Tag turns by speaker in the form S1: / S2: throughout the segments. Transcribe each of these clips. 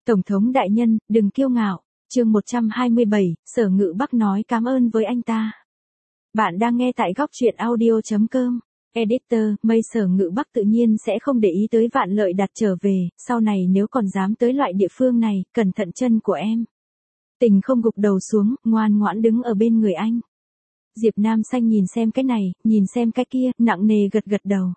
S1: Tổng thống đại nhân, đừng kiêu ngạo. Chương 127, Sở Ngự Bắc nói cảm ơn với anh ta. Bạn đang nghe tại góc truyện audio.com. Editor, mây Sở Ngự Bắc tự nhiên sẽ không để ý tới Vạn Lợi Đạt trở về, sau này nếu còn dám tới loại địa phương này, cẩn thận chân của em. Tình không gục đầu xuống, ngoan ngoãn đứng ở bên người anh. Diệp Nam Xanh nhìn xem cái này, nhìn xem cái kia, nặng nề gật gật đầu.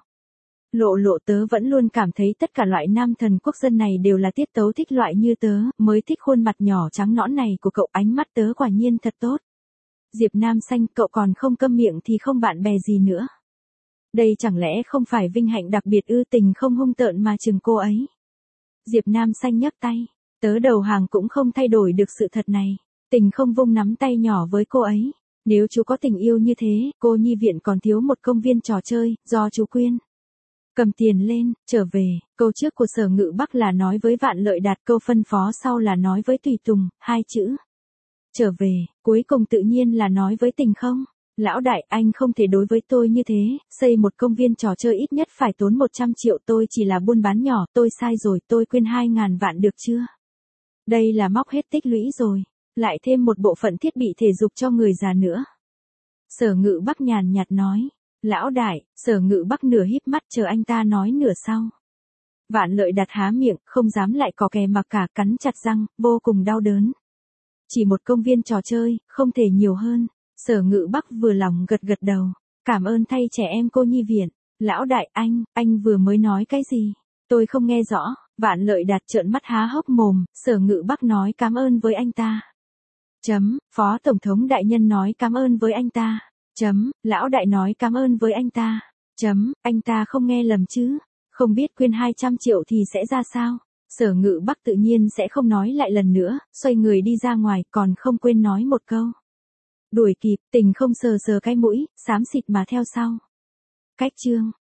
S1: Lộ tớ vẫn luôn cảm thấy tất cả loại nam thần quốc dân này đều là tiết tấu thích loại như tớ, mới thích khuôn mặt nhỏ trắng nõn này của cậu, ánh mắt tớ quả nhiên thật tốt. Diệp Nam Xanh, cậu còn không câm miệng thì không bạn bè gì nữa. Đây chẳng lẽ không phải vinh hạnh đặc biệt ư? Tình không hung tợn mà chừng cô ấy. Diệp Nam Xanh nhấc tay, tớ đầu hàng cũng không thay đổi được sự thật này. Tình không vung nắm tay nhỏ với cô ấy. Nếu chú có tình yêu như thế, cô nhi viện còn thiếu một công viên trò chơi, do chú quyên. Cầm tiền lên, trở về, câu trước của Sở Ngự Bắc là nói với Vạn Lợi Đạt, câu phân phó sau là nói với Tùy Tùng, hai chữ. Trở về, cuối cùng tự nhiên là nói với Tình không. Lão đại, anh không thể đối với tôi như thế, xây một công viên trò chơi ít nhất phải tốn 100 triệu, tôi chỉ là buôn bán nhỏ, tôi sai rồi, tôi quyên 2.000 vạn được chưa? Đây là móc hết tích lũy rồi, lại thêm một bộ phận thiết bị thể dục cho người già nữa. Sở Ngự Bắc nhàn nhạt nói. Lão đại, Sở Ngự Bắc nửa híp mắt chờ anh ta nói nửa sau. Vạn Lợi Đạt há miệng, không dám lại cò kè mặc cả, cắn chặt răng, vô cùng đau đớn. Chỉ một công viên trò chơi, không thể nhiều hơn. Sở Ngự Bắc vừa lòng gật gật đầu. Cảm ơn thay trẻ em cô nhi viện. Lão đại, anh vừa mới nói cái gì? Tôi không nghe rõ. Vạn Lợi Đạt trợn mắt há hốc mồm, Sở Ngự Bắc nói cảm ơn với anh ta. Phó Tổng thống đại nhân nói cảm ơn với anh ta. Lão đại nói cảm ơn với anh ta. Anh ta không nghe lầm chứ? Không biết quyên 200 triệu thì sẽ ra sao? Sở Ngự Bắc tự nhiên sẽ không nói lại lần nữa, xoay người đi ra ngoài, còn không quên nói một câu. Đuổi kịp, Tình không sờ cái mũi, xám xịt mà theo sau. Cách chương